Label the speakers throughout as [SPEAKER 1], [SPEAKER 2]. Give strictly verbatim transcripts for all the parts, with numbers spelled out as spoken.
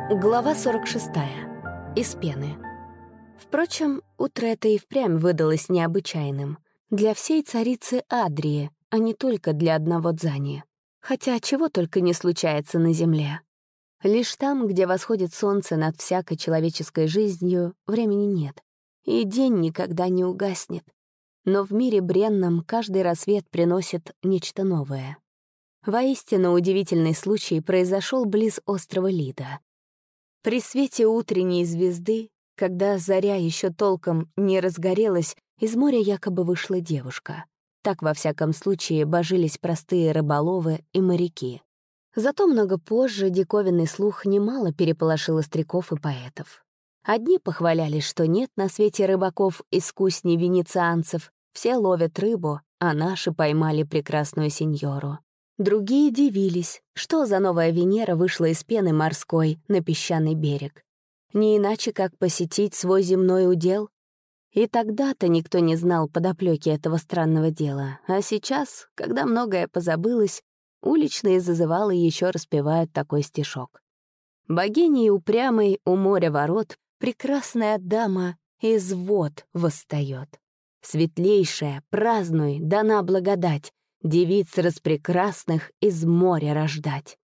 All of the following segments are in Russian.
[SPEAKER 1] Глава сорок шестая. Из пены. Впрочем, утро это и впрямь выдалось необычайным. Для всей царицы Адрии, а не только для одного Дзани. Хотя чего только не случается на земле. Лишь там, где восходит солнце над всякой человеческой жизнью, времени нет. И день никогда не угаснет. Но в мире бренном каждый рассвет приносит нечто новое. Воистину удивительный случай произошел близ острова Лида. При свете утренней звезды, когда заря еще толком не разгорелась, из моря якобы вышла девушка. Так, во всяком случае, божились простые рыболовы и моряки. Зато много позже диковинный слух немало переполошил остряков и поэтов. Одни похвалялись, что нет на свете рыбаков искусней венецианцев, все ловят рыбу, а наши поймали прекрасную сеньору. Другие дивились, что за новая Венера вышла из пены морской на песчаный берег. Не иначе, как посетить свой земной удел. И тогда-то никто не знал подоплеки этого странного дела. А сейчас, когда многое позабылось, уличные зазывалы еще распевают такой стишок. Богиней упрямой у моря ворот прекрасная дама из вод восстает. Светлейшая, празднуй, дана благодать, девиц распрекрасных из моря рождать.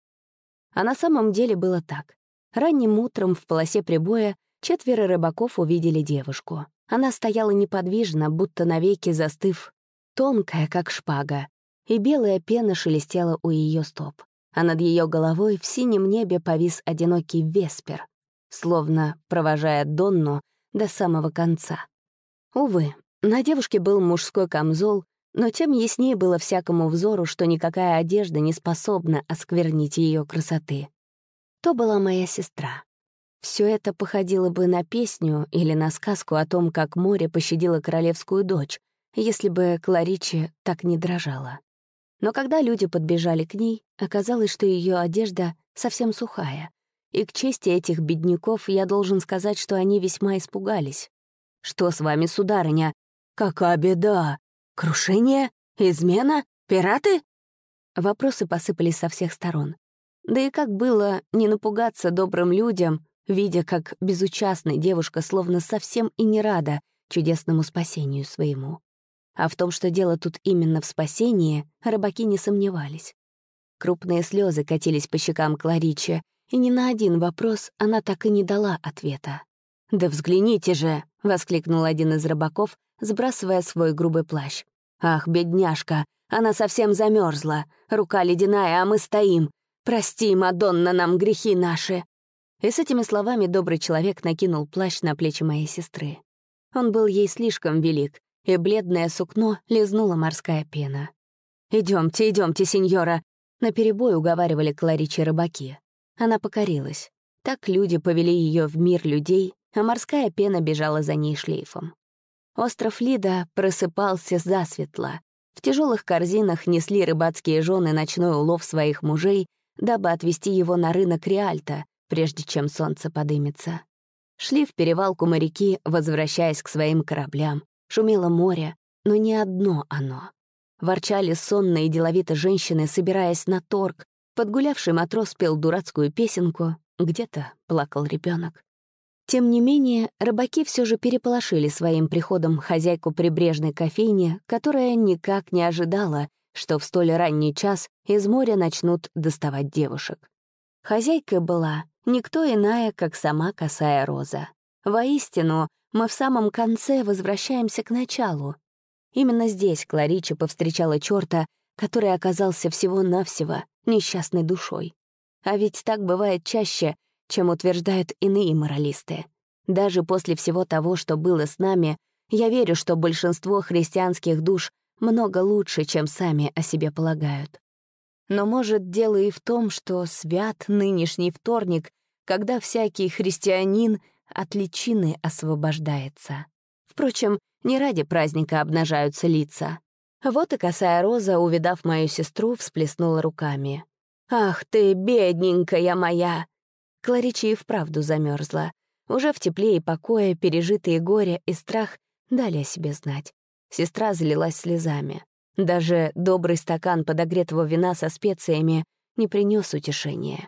[SPEAKER 1] А на самом деле было так. Ранним утром в полосе прибоя четверо рыбаков увидели девушку. Она стояла неподвижно, будто навеки застыв, тонкая, как шпага, и белая пена шелестела у ее стоп. А над ее головой в синем небе повис одинокий веспер, словно провожая Донну до самого конца. Увы, на девушке был мужской камзол, но тем яснее было всякому взору, что никакая одежда не способна осквернить ее красоты. То была моя сестра. Все это походило бы на песню или на сказку о том, как море пощадило королевскую дочь, если бы Клариче так не дрожала. Но когда люди подбежали к ней, оказалось, что ее одежда совсем сухая, и к чести этих бедняков я должен сказать, что они весьма испугались. «Что с вами, сударыня? Какая беда! Крушение? Измена? Пираты?» Вопросы посыпались со всех сторон. Да и как было не напугаться добрым людям, видя, как безучастная девушка словно совсем и не рада чудесному спасению своему. А в том, что дело тут именно в спасении, рыбаки не сомневались. Крупные слезы катились по щекам Клариче, и ни на один вопрос она так и не дала ответа. «Да взгляните же!» — воскликнул один из рыбаков, сбрасывая свой грубый плащ. «Ах, бедняжка, она совсем замерзла, рука ледяная, а мы стоим. Прости, Мадонна, нам грехи наши!» И с этими словами добрый человек накинул плащ на плечи моей сестры. Он был ей слишком велик, и бледное сукно лизнула морская пена. «Идемте, идемте, сеньора!» — наперебой уговаривали Клариче рыбаки. Она покорилась. Так люди повели ее в мир людей, а морская пена бежала за ней шлейфом. Остров Лида просыпался засветло. В тяжелых корзинах несли рыбацкие жены ночной улов своих мужей, дабы отвезти его на рынок Риальто, прежде чем солнце подымется. Шли в перевалку моряки, возвращаясь к своим кораблям. Шумело море, но не одно оно. Ворчали сонные и деловито женщины, собираясь на торг. Подгулявший матрос пел дурацкую песенку, где-то плакал ребенок. Тем не менее, рыбаки все же переполошили своим приходом хозяйку прибрежной кофейни, которая никак не ожидала, что в столь ранний час из моря начнут доставать девушек. Хозяйкой была никто иная, как сама Косая Роза. Воистину, мы в самом конце возвращаемся к началу. Именно здесь Клариче повстречала черта, который оказался всего-навсего несчастной душой. А ведь так бывает чаще, чем утверждают иные моралисты. Даже после всего того, что было с нами, я верю, что большинство христианских душ много лучше, чем сами о себе полагают. Но, может, дело и в том, что свят нынешний вторник, когда всякий христианин от личины освобождается. Впрочем, не ради праздника обнажаются лица. Вот и Косая Роза, увидав мою сестру, всплеснула руками. «Ах ты, бедненькая моя!» Клариче и вправду замерзла. Уже в тепле и покое пережитые горе и страх дали о себе знать. Сестра залилась слезами. Даже добрый стакан подогретого вина со специями не принес утешения.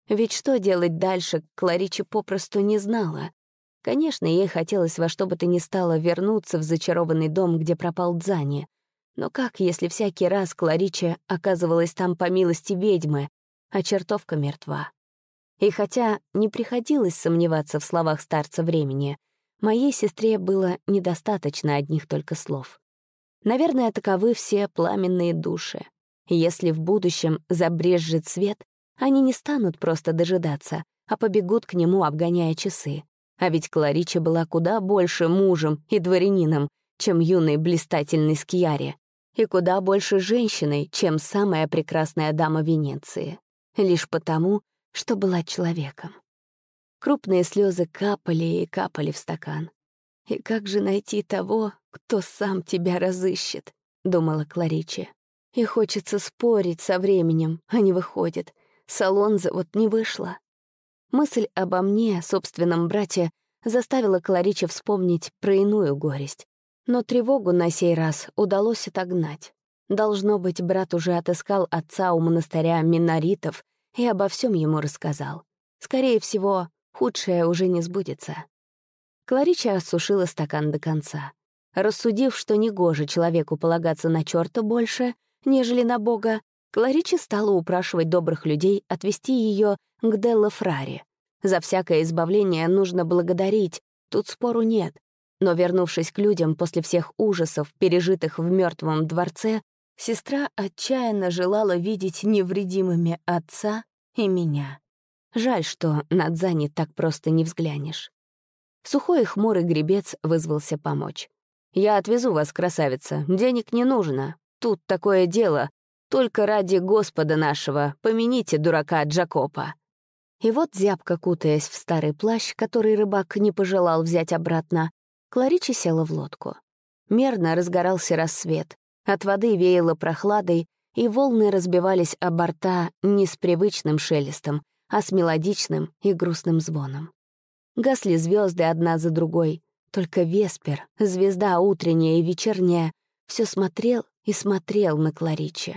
[SPEAKER 1] Ведь что делать дальше, Кларича попросту не знала. Конечно, ей хотелось во что бы то ни стало вернуться в зачарованный дом, где пропал Дзани. Но как, если всякий раз Кларича оказывалась там по милости ведьмы, а чертовка мертва? И хотя не приходилось сомневаться в словах старца времени, моей сестре было недостаточно одних только слов. Наверное, таковы все пламенные души. Если в будущем забрезжит свет, они не станут просто дожидаться, а побегут к нему, обгоняя часы. А ведь Кларича была куда больше мужем и дворянином, чем юный блистательный Скьяри, и куда больше женщиной, чем самая прекрасная дама Венеции. Лишь потому, что была человеком. Крупные слезы капали и капали в стакан. «И как же найти того, кто сам тебя разыщет?» — думала Кларича. «И хочется спорить со временем, а не выходит. Салонза вот не вышла». Мысль обо мне, собственном брате, заставила Кларича вспомнить про иную горесть. Но тревогу на сей раз удалось отогнать. Должно быть, брат уже отыскал отца у монастыря миноритов и обо всем ему рассказал. Скорее всего, худшее уже не сбудется. Кларича осушила стакан до конца. Рассудив, что негоже человеку полагаться на чёрта больше, нежели на Бога, Кларича стала упрашивать добрых людей отвести ее к Делла Фраре. За всякое избавление нужно благодарить, тут спору нет. Но, вернувшись к людям после всех ужасов, пережитых в мертвом дворце, сестра отчаянно желала видеть невредимыми отца и меня. Жаль, что на Дзани так просто не взглянешь. Сухой и хмурый гребец вызвался помочь. «Я отвезу вас, красавица, денег не нужно. Тут такое дело. Только ради Господа нашего помяните дурака Джакопа». И вот, зябко кутаясь в старый плащ, который рыбак не пожелал взять обратно, Кларича села в лодку. Мерно разгорался рассвет, от воды веяло прохладой, и волны разбивались о борта не с привычным шелестом, а с мелодичным и грустным звоном. Гасли звезды одна за другой, только Веспер, звезда утренняя и вечерняя, все смотрел и смотрел на Кларича.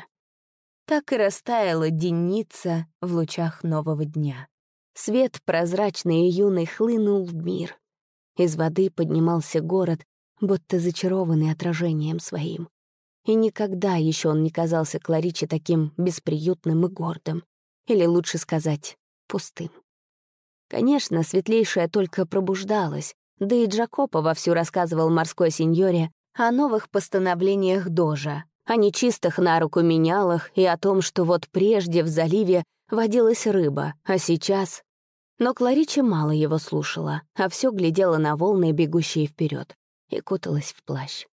[SPEAKER 1] Так и растаяла денница в лучах нового дня. Свет прозрачный и юный хлынул в мир. Из воды поднимался город, будто зачарованный отражением своим. И никогда еще он не казался Клариче таким бесприютным и гордым. Или лучше сказать, пустым. Конечно, светлейшая только пробуждалась, да и Джакопо вовсю рассказывал морской сеньоре о новых постановлениях Дожа, о нечистых на руку менялах и о том, что вот прежде в заливе водилась рыба, а сейчас... Но Кларича мало его слушала, а все глядела на волны, бегущие вперед, и куталась в плащ.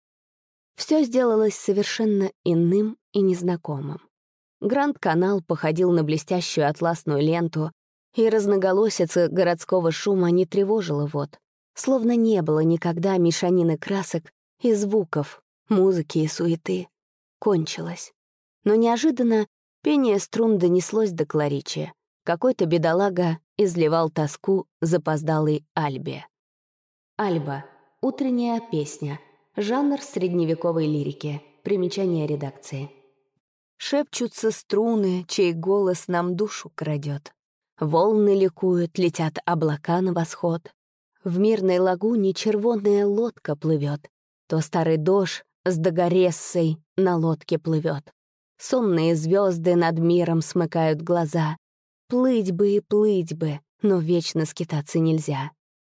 [SPEAKER 1] Все сделалось совершенно иным и незнакомым. Гранд-канал походил на блестящую атласную ленту, и разноголосица городского шума не тревожила вод, словно не было никогда мешанины красок и звуков, музыки и суеты. Кончилось. Но неожиданно пение струн донеслось до Кларичи. Какой-то бедолага изливал тоску запоздалой Альбе. Альба — утренняя песня, жанр средневековой лирики, примечание редакции. Шепчутся струны, чей голос нам душу крадет. Волны ликуют, летят облака на восход. В мирной лагуне червонная лодка плывет. То старый дож с догорессой на лодке плывет. Сонные звезды над миром смыкают глаза. Плыть бы и плыть бы, но вечно скитаться нельзя.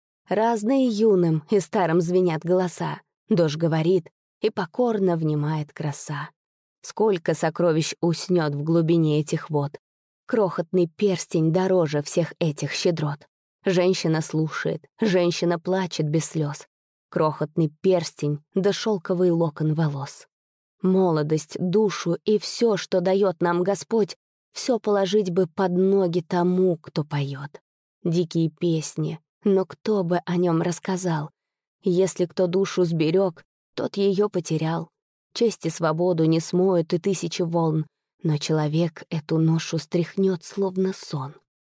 [SPEAKER 1] Разные юным и старым звенят голоса. Дождь говорит, и покорно внимает краса. Сколько сокровищ уснет в глубине этих вод. Крохотный перстень дороже всех этих щедрот. Женщина слушает, женщина плачет без слез. Крохотный перстень да шелковый локон волос. Молодость, душу и все, что дает нам Господь, все положить бы под ноги тому, кто поет. Дикие песни, но кто бы о нем рассказал? Если кто душу сберег, тот ее потерял. Честь и свободу не смоют и тысячи волн, но человек эту ношу стряхнет, словно сон.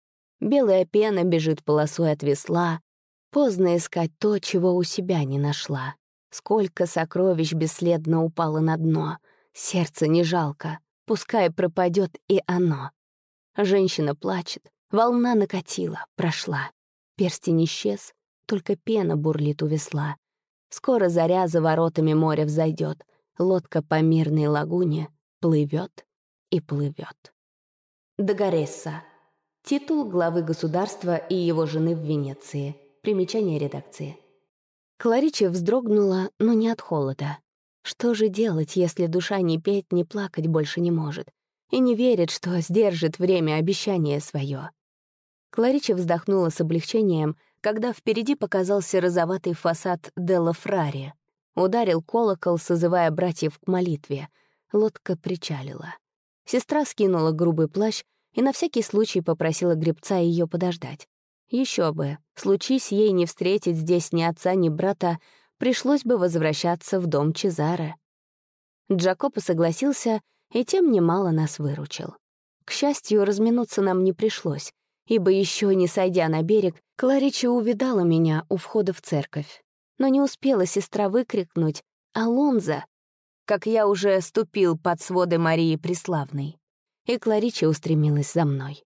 [SPEAKER 1] Белая пена бежит полосой от весла, поздно искать то, чего у себя не нашла. Сколько сокровищ бесследно упало на дно, сердце не жалко, пускай пропадет и оно. Женщина плачет, Волна накатила, прошла. Перстень исчез, только пена бурлит у весла. Скоро заря за воротами моря взойдет, лодка по мирной лагуне плывет и плывет. Дагаресса. Титул главы государства и его жены в Венеции. Примечание редакции. Кларича вздрогнула, но не от холода. Что же делать, если душа ни петь, ни плакать больше не может и не верит, что сдержит время обещания свое? Кларича вздохнула с облегчением, когда впереди показался розоватый фасад Делла Фрари. Ударил колокол, созывая братьев к молитве. Лодка причалила. Сестра скинула грубый плащ и на всякий случай попросила гребца ее подождать. Еще бы, случись ей не встретить здесь ни отца, ни брата, пришлось бы возвращаться в дом Чезаре. Джакопо согласился и тем немало нас выручил. К счастью, разминуться нам не пришлось, ибо еще не сойдя на берег, Кларича увидала меня у входа в церковь. Но не успела сестра выкрикнуть «Алонзо!», как я уже ступил под своды Марии Преславной, и Кларича устремилась за мной.